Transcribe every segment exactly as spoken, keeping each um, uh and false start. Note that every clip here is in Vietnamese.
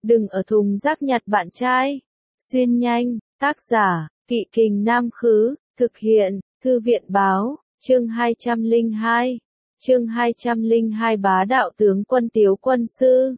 Đừng ở thùng rác nhặt bạn trai. Xuyên nhanh, tác giả, Kỵ Kình Nam Khứ, thực hiện, Thư viện Báo, chương hai trăm lẻ hai. Chương hai trăm lẻ hai Bá đạo tướng quân Tiếu quân sư.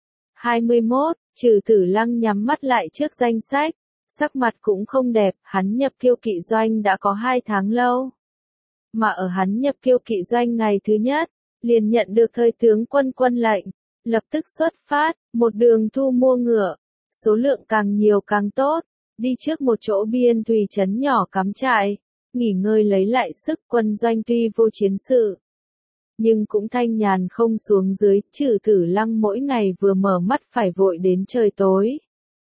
hai mươi mốt, Trừ Tử Lăng nhắm mắt lại trước danh sách, sắc mặt cũng không đẹp, hắn nhập Kiêu Kỵ doanh đã có hai tháng lâu. Mà ở hắn nhập Kiêu Kỵ doanh ngày thứ nhất, liền nhận được thời tướng quân quân lệnh, lập tức xuất phát, một đường thu mua ngựa, số lượng càng nhiều càng tốt, đi trước một chỗ biên thùy trấn nhỏ cắm trại, nghỉ ngơi lấy lại sức. Quân doanh tuy vô chiến sự, nhưng cũng thanh nhàn không xuống dưới. Trừ Tử Lăng mỗi ngày vừa mở mắt phải vội đến trời tối.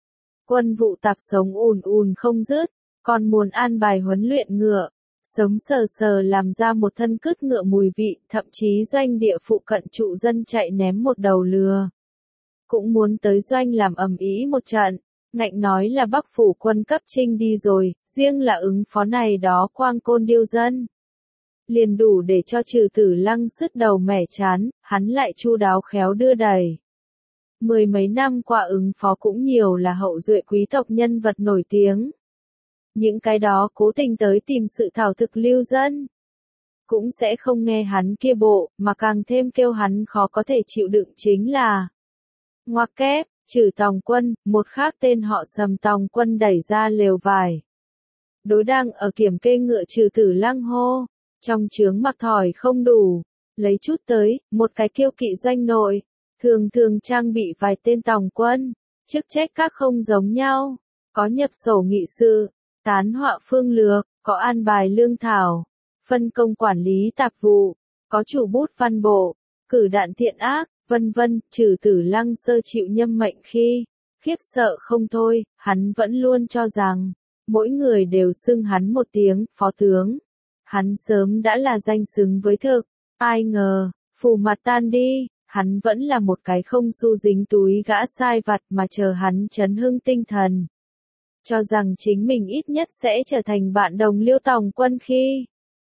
Quân vụ tạp sống ùn ùn không dứt, còn muốn an bài huấn luyện ngựa, sống sờ sờ làm ra một thân cứt ngựa mùi vị, thậm chí doanh địa phụ cận trụ dân chạy ném một đầu lừa. Cũng muốn tới doanh làm ầm ĩ một trận, ngạnh nói là Bắc phủ quân cấp trinh đi rồi, riêng là ứng phó này đó quang côn điêu dân. Liền đủ để cho Trừ Tử Lăng sứt đầu mẻ chán, hắn lại chu đáo khéo đưa đẩy. Mười mấy năm qua ứng phó cũng nhiều là hậu duệ quý tộc nhân vật nổi tiếng. Những cái đó cố tình tới tìm sự thảo thực lưu dân, cũng sẽ không nghe hắn kia bộ, mà càng thêm kêu hắn khó có thể chịu đựng chính là ngoặc kép, Trừ Tòng Quân, một khác tên họ Sầm Tòng Quân đẩy ra lều vải. Đối đang ở kiểm kê ngựa Trừ Tử Lăng hô, trong trướng mặc thỏi không đủ, lấy chút tới. Một cái Kiêu Kỵ doanh nội, thường thường trang bị vài tên tòng quân, chức trách các không giống nhau, có nhập sổ nghị sự, tán họa phương lược, có an bài lương thảo, phân công quản lý tạp vụ, có chủ bút văn bộ, cử đạn thiện ác, vân vân. Trừ Tử Lăng sơ chịu nhâm mệnh khi, khiếp sợ không thôi, hắn vẫn luôn cho rằng, mỗi người đều xưng hắn một tiếng, phó tướng. Hắn sớm đã là danh xứng với thực, ai ngờ, phủ mặt tan đi, hắn vẫn là một cái không xu dính túi gã sai vặt mà chờ hắn chấn hưng tinh thần. Cho rằng chính mình ít nhất sẽ trở thành bạn đồng Liêu Tòng Quân khi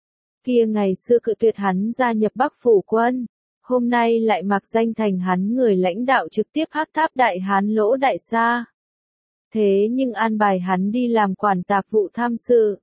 kia ngày xưa cự tuyệt hắn gia nhập Bắc phủ quân, hôm nay lại mặc danh thành hắn người lãnh đạo trực tiếp Hắc Tháp đại hán Lỗ Đại Sa. Thế nhưng an bài hắn đi làm quản tạp vụ tham sự.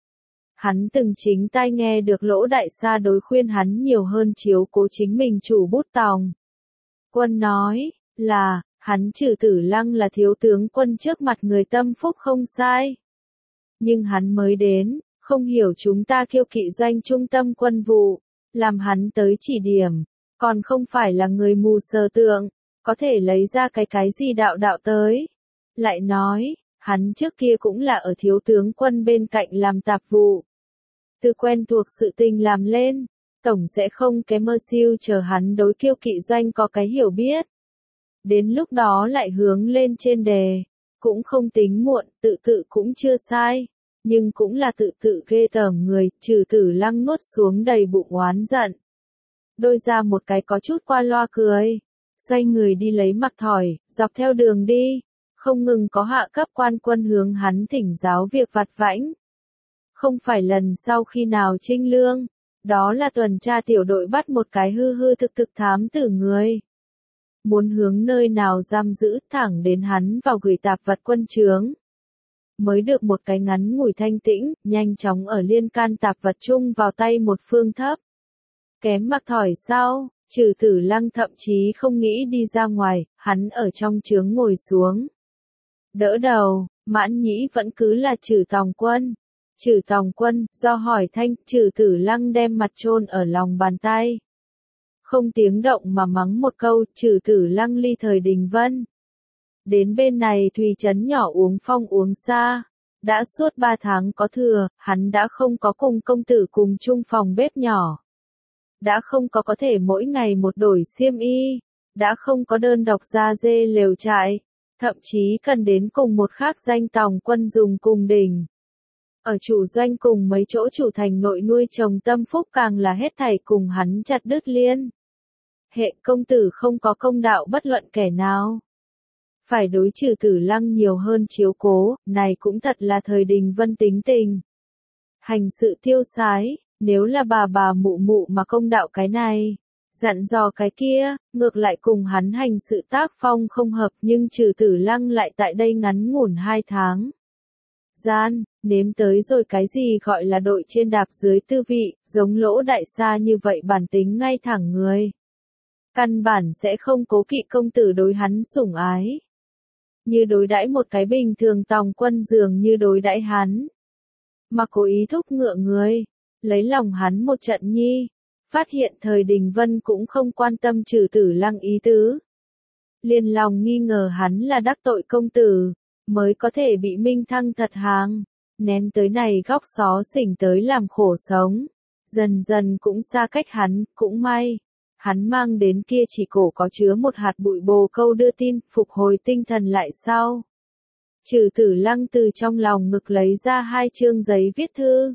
Hắn từng chính tai nghe được Lỗ Đại Sa đối khuyên hắn nhiều hơn chiếu cố chính mình chủ bút Tòng Quân nói là, hắn Trừ Tử Lăng là thiếu tướng quân trước mặt người tâm phúc không sai. Nhưng hắn mới đến, không hiểu chúng ta Kiêu Kỵ doanh trung tâm quân vụ, làm hắn tới chỉ điểm, còn không phải là người mù sờ tượng, có thể lấy ra cái cái gì đạo đạo tới. Lại nói, hắn trước kia cũng là ở thiếu tướng quân bên cạnh làm tạp vụ. Từ quen thuộc sự tình làm lên, tổng sẽ không cái mơ siêu chờ hắn đối Kiêu Kỵ doanh có cái hiểu biết. Đến lúc đó lại hướng lên trên đề, cũng không tính muộn, tự tự cũng chưa sai, nhưng cũng là tự tự ghê tởm người. Trừ Tử Lăng nuốt xuống đầy bụng oán giận. Đôi ra một cái có chút qua loa cười, xoay người đi lấy mặc thỏi, dọc theo đường đi, không ngừng có hạ cấp quan quân hướng hắn thỉnh giáo việc vặt vãnh. Không phải lần sau khi nào trinh lương, đó là tuần tra tiểu đội bắt một cái hư hư thực thực thám tử người. Muốn hướng nơi nào giam giữ, thẳng đến hắn vào gửi tạp vật quân trướng. Mới được một cái ngắn ngủi thanh tĩnh, nhanh chóng ở liên can tạp vật chung vào tay một phương thấp. Kém mặc thỏi sau, Trừ Tử Lăng thậm chí không nghĩ đi ra ngoài, hắn ở trong trướng ngồi xuống. Đỡ đầu, Mãn Nhĩ vẫn cứ là Trừ Tòng Quân. Trừ Tòng Quân, do hỏi thanh, Trừ Tử Lăng đem mặt chôn ở lòng bàn tay. Không tiếng động mà mắng một câu. Trừ Tử Lăng ly thời Đình Vân. Đến bên này thùy trấn nhỏ uống phong uống xa. Đã suốt ba tháng có thừa, hắn đã không có cùng công tử cùng chung phòng bếp nhỏ. Đã không có có thể mỗi ngày một đổi xiêm y. Đã không có đơn độc ra dê lều trại. Thậm chí cần đến cùng một khác danh Tòng Quân dùng cùng đỉnh. Ở chủ doanh cùng mấy chỗ chủ thành nội nuôi trồng tâm phúc càng là hết thảy cùng hắn chặt đứt liên. Hệ công tử không có công đạo bất luận kẻ nào. Phải đối Trừ Tử Lăng nhiều hơn chiếu cố, này cũng thật là thời Đình Vân tính tình. Hành sự tiêu sái, nếu là bà bà mụ mụ mà công đạo cái này, Dặn dò cái kia, ngược lại cùng hắn hành sự tác phong không hợp nhưng Trừ Tử Lăng lại tại đây ngắn ngủn hai tháng. Gian, nếm tới rồi cái gì gọi là đội trên đạp dưới tư vị, giống Lỗ Đại Sa như vậy bản tính ngay thẳng người. Căn bản sẽ không cố kỵ công tử đối hắn sủng ái. Như đối đãi một cái bình thường tòng quân dường như đối đãi hắn. Mà cố ý thúc ngựa người, lấy lòng hắn một trận nhi. Phát hiện thời Đình Vân cũng không quan tâm Trừ Tử Lăng ý tứ. Liền lòng nghi ngờ hắn là đắc tội công tử, mới có thể bị minh thăng thật hàng, ném tới này góc xó xỉnh tới làm khổ sống. Dần dần cũng xa cách hắn, cũng may. Hắn mang đến kia chỉ cổ có chứa một hạt bụi bồ câu đưa tin, phục hồi tinh thần lại sau. Trừ Tử Lăng từ trong lòng ngực lấy ra hai chương giấy viết thư.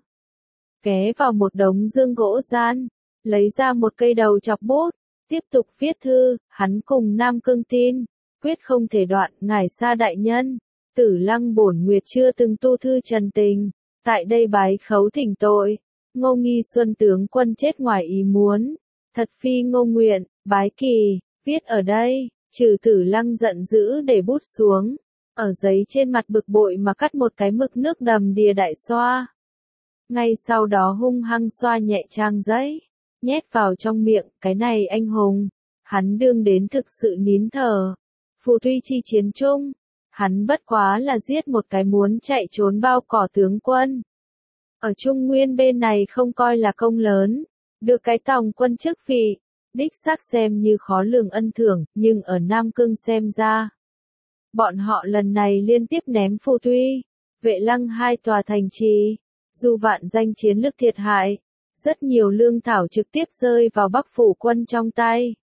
Ghé vào một đống dương gỗ gian. Lấy ra một cây đầu chọc bút, tiếp tục viết thư, hắn cùng Nam Cương tin, quyết không thể đoạn, ngài Sa đại nhân, Tử Lăng bổn nguyệt chưa từng tu thư trần tình, tại đây bái khấu thỉnh tội, Ngô Nghi Xuân tướng quân chết ngoài ý muốn, thật phi ngô nguyện, bái kỳ, viết ở đây, Trừ Tử Lăng giận dữ để bút xuống, ở giấy trên mặt bực bội mà cắt một cái mực nước đầm đìa đại xoa. Ngay sau đó hung hăng xoa nhẹ trang giấy. Nhét vào trong miệng, cái này anh hùng, hắn đương đến thực sự nín thở. Phù Tuy chi chiến chung, hắn bất quá là giết một cái muốn chạy trốn bao cỏ tướng quân. Ở Trung Nguyên bên này không coi là công lớn, được cái tòng quân chức vị, đích xác xem như khó lường ân thưởng, nhưng ở Nam Cương xem ra. Bọn họ lần này liên tiếp ném Phù Tuy, Vệ Lăng hai tòa thành trì, dù vạn danh chiến lực thiệt hại. Rất nhiều lương thảo trực tiếp rơi vào Bắc phủ quân trong tay.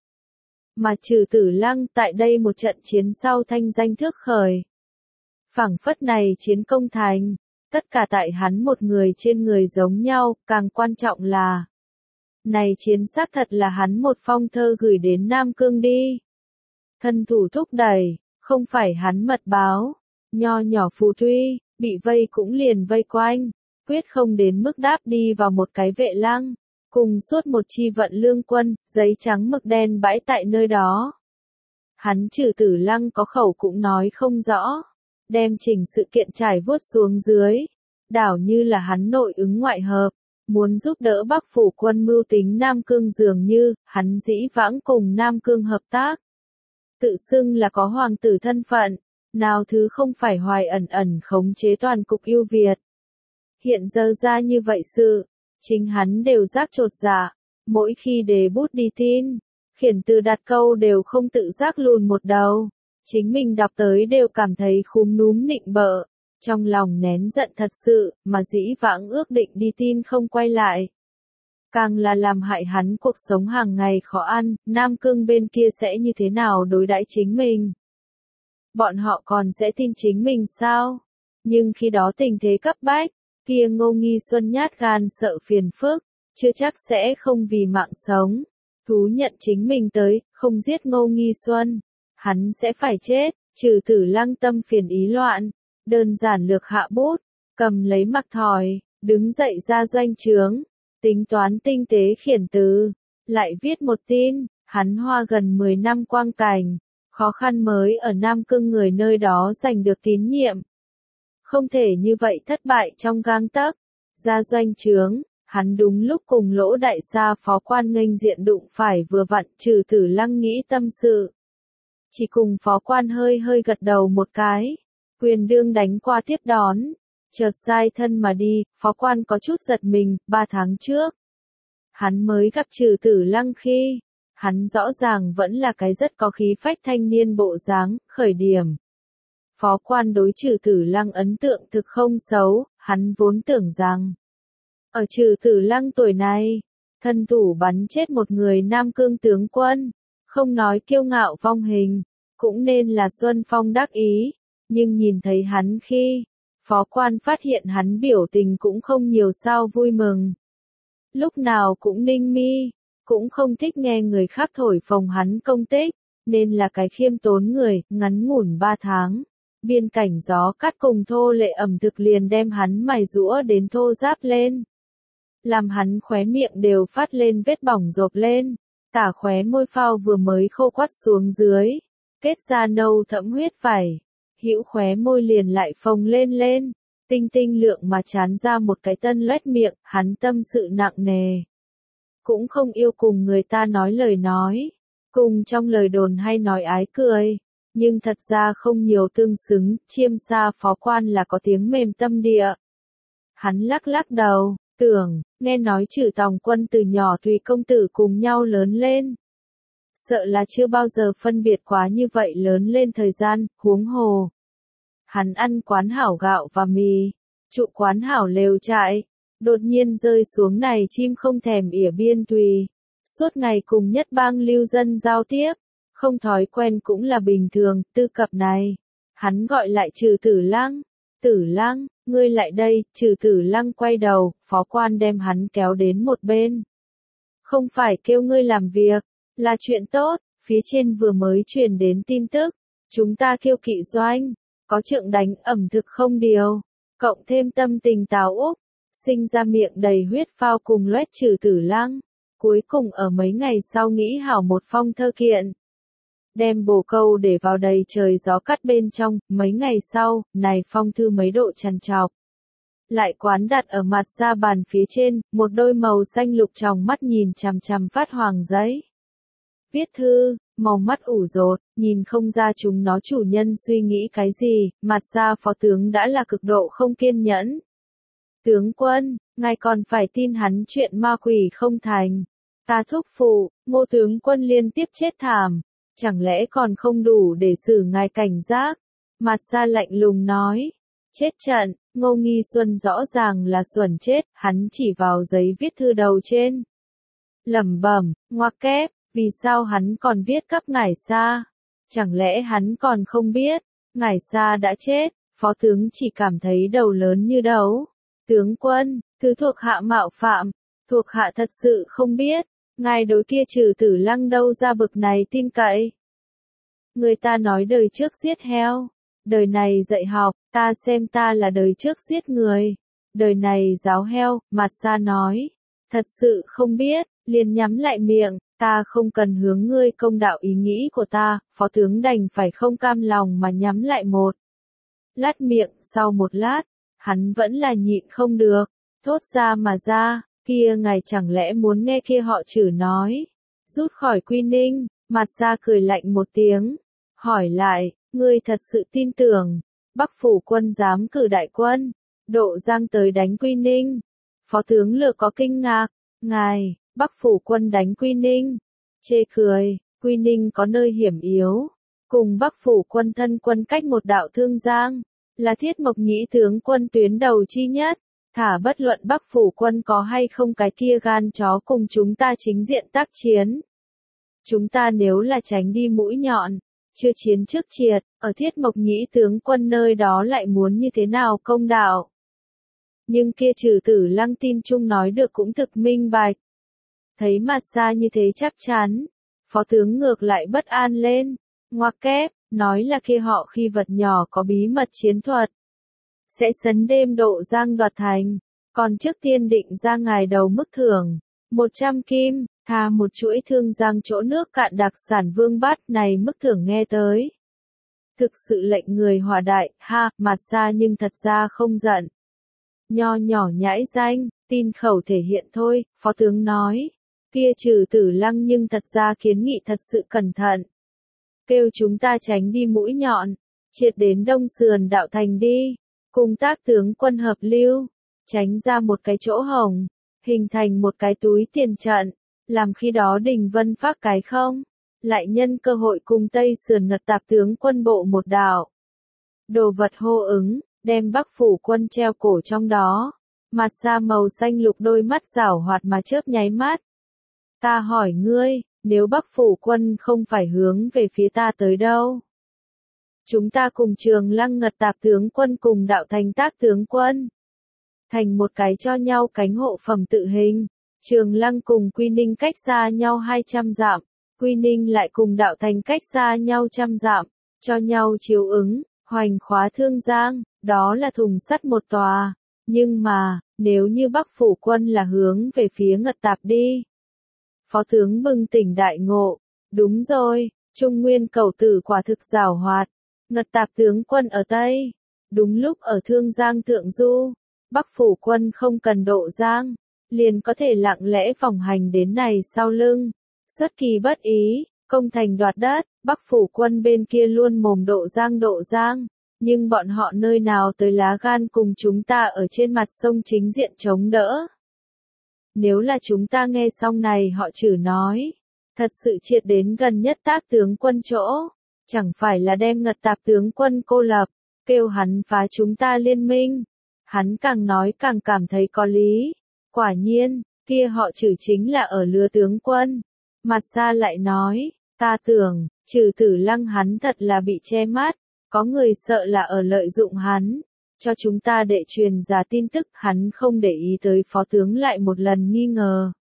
Mà Trừ Tử Lăng tại đây một trận chiến sau thanh danh thước khởi. Phảng phất này chiến công thành, tất cả tại hắn một người trên người giống nhau, càng quan trọng là này chiến xác thật là hắn một phong thơ gửi đến Nam Cương đi. Thân thủ thúc đẩy, không phải hắn mật báo, nho nhỏ Phù Tuy, bị vây cũng liền vây quanh. Quyết không đến mức đáp đi vào một cái Vệ Lăng, cùng suốt một chi vận lương quân, giấy trắng mực đen bãi tại nơi đó. Hắn Trừ Tử Lăng có khẩu cũng nói không rõ, đem chỉnh sự kiện trải vuốt xuống dưới, đảo như là hắn nội ứng ngoại hợp, muốn giúp đỡ Bắc phủ quân mưu tính Nam Cương dường như, hắn dĩ vãng cùng Nam Cương hợp tác. Tự xưng là có hoàng tử thân phận, nào thứ không phải hoài ẩn ẩn khống chế toàn cục ưu Việt. Hiện giờ ra như vậy sự, chính hắn đều giác chột dạ, mỗi khi đề bút đi tin, khiển từ đặt câu đều không tự giác lùn một đầu, chính mình đọc tới đều cảm thấy khúm núm nịnh bợ, trong lòng nén giận thật sự, mà dĩ vãng ước định đi tin không quay lại. Càng là làm hại hắn cuộc sống hàng ngày khó ăn, Nam Cương bên kia sẽ như thế nào đối đãi chính mình? Bọn họ còn sẽ tin chính mình sao? Nhưng khi đó tình thế cấp bách, kia Ngô Nghi Xuân nhát gan sợ phiền phức, chưa chắc sẽ không vì mạng sống. Thú nhận chính mình tới, không giết Ngô Nghi Xuân, hắn sẽ phải chết. Trừ Tử Lăng tâm phiền ý loạn, đơn giản lược hạ bút, cầm lấy mặc thỏi, đứng dậy ra doanh trướng, tính toán tinh tế khiển từ, lại viết một tin, hắn hoa gần mười năm quang cảnh, khó khăn mới ở Nam Cương người nơi đó giành được tín nhiệm. Không thể như vậy thất bại trong gang tấc. Ra doanh trướng, hắn đúng lúc cùng Lỗ Đại Sa phó quan nghênh diện đụng phải vừa vặn. Trừ Tử Lăng nghĩ tâm sự. Chỉ cùng phó quan hơi hơi gật đầu một cái. Quyền đương đánh qua tiếp đón. Chợt sai thân mà đi, phó quan có chút giật mình, ba tháng trước. Hắn mới gặp Trừ Tử Lăng khi, hắn rõ ràng vẫn là cái rất có khí phách thanh niên bộ dáng, khởi điểm. Phó quan đối Trừ Tử Lăng ấn tượng thực không xấu, hắn vốn tưởng rằng, ở Trừ Tử Lăng tuổi này, thân thủ bắn chết một người Nam Cương tướng quân, không nói kiêu ngạo phong hình, cũng nên là xuân phong đắc ý, nhưng nhìn thấy hắn khi, phó quan phát hiện hắn biểu tình cũng không nhiều sao vui mừng. Lúc nào cũng ninh mi, cũng không thích nghe người khác thổi phồng hắn công tích, nên là cái khiêm tốn người, ngắn ngủn ba tháng. Biên cảnh gió cắt cùng thô lệ ẩm thực liền đem hắn mài rũa đến thô ráp lên. Làm hắn khóe miệng đều phát lên vết bỏng rộp lên, tả khóe môi phao vừa mới khô quắt xuống dưới, kết ra nâu thẫm huyết vảy, hữu khóe môi liền lại phồng lên lên, tinh tinh lượng mà chán ra một cái tân loét miệng, hắn tâm sự nặng nề. Cũng không yêu cùng người ta nói lời nói, cùng trong lời đồn hay nói ái cười, nhưng thật ra không nhiều tương xứng, chiêm sa phó quan là có tiếng mềm tâm địa. Hắn lắc lắc đầu, tưởng, nghe nói Trử Tòng Quân từ nhỏ tùy công tử cùng nhau lớn lên. Sợ là chưa bao giờ phân biệt quá như vậy lớn lên thời gian, huống hồ. Hắn ăn quán hảo gạo và mì, trụ quán hảo lều trại, đột nhiên rơi xuống này chim không thèm ỉa biên tùy. Suốt ngày cùng nhất bang lưu dân giao tiếp, không thói quen cũng là bình thường, tư cập này. Hắn gọi lại Trừ Tử Lăng, Tử Lăng, ngươi lại đây, Trừ Tử Lăng quay đầu, phó quan đem hắn kéo đến một bên. Không phải kêu ngươi làm việc, là chuyện tốt, phía trên vừa mới truyền đến tin tức, chúng ta kêu kỵ doanh, có trượng đánh ẩm thực không điều, cộng thêm tâm tình táo úc, sinh ra miệng đầy huyết phao cùng loét Trừ Tử Lăng. Cuối cùng ở mấy ngày sau nghĩ hảo một phong thơ kiện. Đem bồ câu để vào đầy trời gió cắt bên trong, mấy ngày sau, này phong thư mấy độ trằn trọc. Lại quán đặt ở mặt ra bàn phía trên, một đôi màu xanh lục tròng mắt nhìn chằm chằm phát hoàng giấy. Viết thư, màu mắt ủ rột, nhìn không ra chúng nó chủ nhân suy nghĩ cái gì, mặt ra phó tướng đã là cực độ không kiên nhẫn. Tướng quân, ngài còn phải tin hắn chuyện ma quỷ không thành. Ta thúc phụ, Ngô tướng quân liên tiếp chết thảm, chẳng lẽ còn không đủ để xử ngài cảnh giác? Mặt ra lạnh lùng nói, chết trận, Ngô Nghi Xuân rõ ràng là xuẩn chết, hắn chỉ vào giấy viết thư đầu trên. Lẩm bẩm, ngoặc kép, vì sao hắn còn viết cấp ngải Sa? Chẳng lẽ hắn còn không biết, ngải Sa đã chết? Phó tướng chỉ cảm thấy đầu lớn như đấu. Tướng quân, thứ thuộc hạ mạo phạm, thuộc hạ thật sự không biết. Ngài đối kia Trừ Tử Lăng đâu ra bực này tin cậy. Người ta nói đời trước giết heo, đời này dạy học, ta xem ta là đời trước giết người, đời này giáo heo, mặt ra nói. Thật sự không biết, liền nhắm lại miệng, ta không cần hướng ngươi công đạo ý nghĩ của ta, phó tướng đành phải không cam lòng mà nhắm lại một. Lát miệng, sau một lát, hắn vẫn là nhịn không được, thốt ra mà ra. Kia ngài chẳng lẽ muốn nghe kia họ Trử nói, rút khỏi Quy Ninh, mặt ra cười lạnh một tiếng, hỏi lại, ngươi thật sự tin tưởng, Bắc phủ quân dám cử đại quân, độ Giang tới đánh Quy Ninh. Phó tướng lược có kinh ngạc, ngài, Bắc phủ quân đánh Quy Ninh, chê cười, Quy Ninh có nơi hiểm yếu, cùng Bắc phủ quân thân quân cách một đạo Thương Giang, là Thiết Mộc Nhĩ tướng quân tuyến đầu chi nhất. Thả bất luận Bắc phủ quân có hay không cái kia gan chó cùng chúng ta chính diện tác chiến. Chúng ta nếu là tránh đi mũi nhọn, chưa chiến trước triệt, ở Thiết Mộc Nhĩ tướng quân nơi đó lại muốn như thế nào công đạo. Nhưng kia Trừ Tử Lăng tin chung nói được cũng thực minh bạch. Thấy mặt ra như thế chắc chắn, phó tướng ngược lại bất an lên, ngoặc kép, nói là kia họ khi vật nhỏ có bí mật chiến thuật. Sẽ sấn đêm độ Giang đoạt thành, còn trước tiên định ra ngài đầu mức thưởng, một trăm kim, thà một chuỗi Thương Giang chỗ nước cạn đặc sản Vương Bát này mức thưởng nghe tới. Thực sự lệnh người hòa đại, ha, mặt ra nhưng thật ra không giận. Nho nhỏ nhãi danh, tin khẩu thể hiện thôi, phó tướng nói, kia Trừ Tử Lăng nhưng thật ra kiến nghị thật sự cẩn thận. Kêu chúng ta tránh đi mũi nhọn, triệt đến đông sườn đạo thành đi. Cùng tác tướng quân hợp lưu, tránh ra một cái chỗ hổng, hình thành một cái túi tiền trận, làm khi đó Đình Vân phát cái không, lại nhân cơ hội cùng Tây sườn ngật tạp tướng quân bộ một đạo. Đồ vật hô ứng, đem Bắc phủ quân treo cổ trong đó, mặt ra màu xanh lục đôi mắt giảo hoạt mà chớp nháy mắt. Ta hỏi ngươi, nếu Bắc phủ quân không phải hướng về phía ta tới đâu? Chúng ta cùng Trường Lăng ngật tạp tướng quân cùng đạo thành tác tướng quân. Thành một cái cho nhau cánh hộ phẩm tự hình. Trường Lăng cùng Quy Ninh cách xa nhau hai trăm dặm. Quy Ninh lại cùng đạo thành cách xa nhau trăm dặm. Cho nhau chiếu ứng, hoành khóa Thương Giang, đó là thùng sắt một tòa. Nhưng mà, nếu như Bắc phủ quân là hướng về phía ngật tạp đi. Phó tướng bừng tỉnh đại ngộ. Đúng rồi, Trung Nguyên cầu tử quả thực giảo hoạt. Ngật Tạp tướng quân ở Tây. Đúng lúc ở Thương Giang Thượng Du. Bắc phủ quân không cần độ Giang. Liền có thể lặng lẽ vòng hành đến này sau lưng. Xuất kỳ bất ý, công thành đoạt đất, Bắc phủ quân bên kia luôn mồm độ Giang độ Giang. Nhưng bọn họ nơi nào tới lá gan cùng chúng ta ở trên mặt sông chính diện chống đỡ. Nếu là chúng ta nghe xong này họ chử nói. Thật sự triệt đến gần nhất Tác tướng quân chỗ. Chẳng phải là đem Ngật Tạp tướng quân cô lập. Kêu hắn phá chúng ta liên minh. Hắn càng nói càng cảm thấy có lý. Quả nhiên, kia họ chử chính là ở lứa tướng quân. Mặt xa lại nói, ta tưởng, Trừ Tử Lăng hắn thật là bị che mắt. Có người sợ là ở lợi dụng hắn. Cho chúng ta để truyền ra tin tức hắn không để ý tới phó tướng lại một lần nghi ngờ.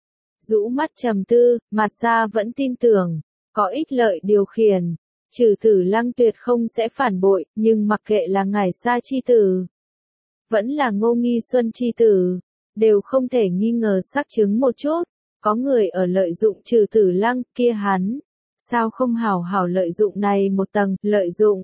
Rũ mắt trầm tư, mặt xa vẫn tin tưởng. Có ích lợi điều khiển. Trừ Tử Lăng tuyệt không sẽ phản bội, nhưng mặc kệ là ngải Sa chi tử. Vẫn là Ngô Nghi Xuân chi tử. Đều không thể nghi ngờ xác chứng một chút. Có người ở lợi dụng Trừ Tử Lăng kia hắn. Sao không hảo hảo lợi dụng này một tầng, lợi dụng.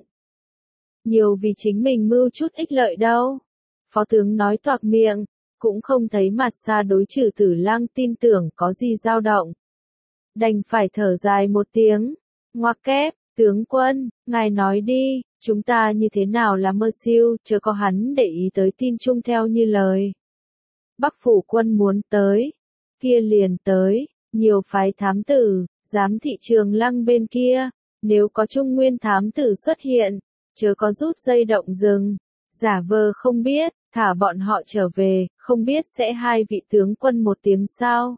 Nhiều vì chính mình mưu chút ích lợi đâu. Phó tướng nói toạc miệng, cũng không thấy mặt xa đối Trừ Tử Lăng tin tưởng có gì dao động. Đành phải thở dài một tiếng, ngoặc kép, tướng quân, ngài nói đi, chúng ta như thế nào là mơ siêu, chớ có hắn để ý tới tin chung theo như lời. Bắc phủ quân muốn tới, kia liền tới, nhiều phái thám tử, giám thị Trường Lăng bên kia, nếu có Trung Nguyên thám tử xuất hiện, chớ có rút dây động rừng, giả vờ không biết, thả bọn họ trở về, không biết sẽ hai vị tướng quân một tiếng sao.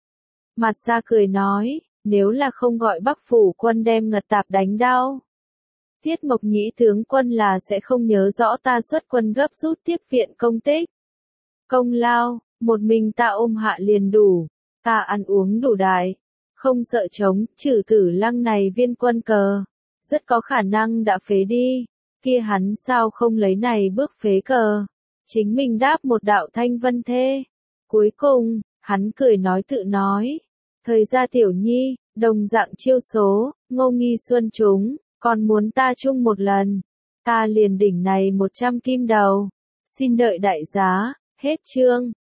Mặt xa cười nói, nếu là không gọi Bắc phủ quân đem Ngật Tạp đánh đau. Tiết Mộc Nhĩ tướng quân là sẽ không nhớ rõ ta xuất quân gấp rút tiếp viện công tích. Công lao, một mình ta ôm hạ liền đủ, ta ăn uống đủ đại, không sợ chống, Trừ Tử Lăng này viên quân cờ. Rất có khả năng đã phế đi, kia hắn sao không lấy này bước phế cờ, chính mình đáp một đạo thanh vân thê. Cuối cùng, hắn cười nói tự nói, thời gia tiểu nhi, đồng dạng chiêu số, Ngô Nghi Xuân chúng, còn muốn ta chung một lần, ta liền đỉnh này một trăm kim đầu, xin đợi đại giá, hết chương.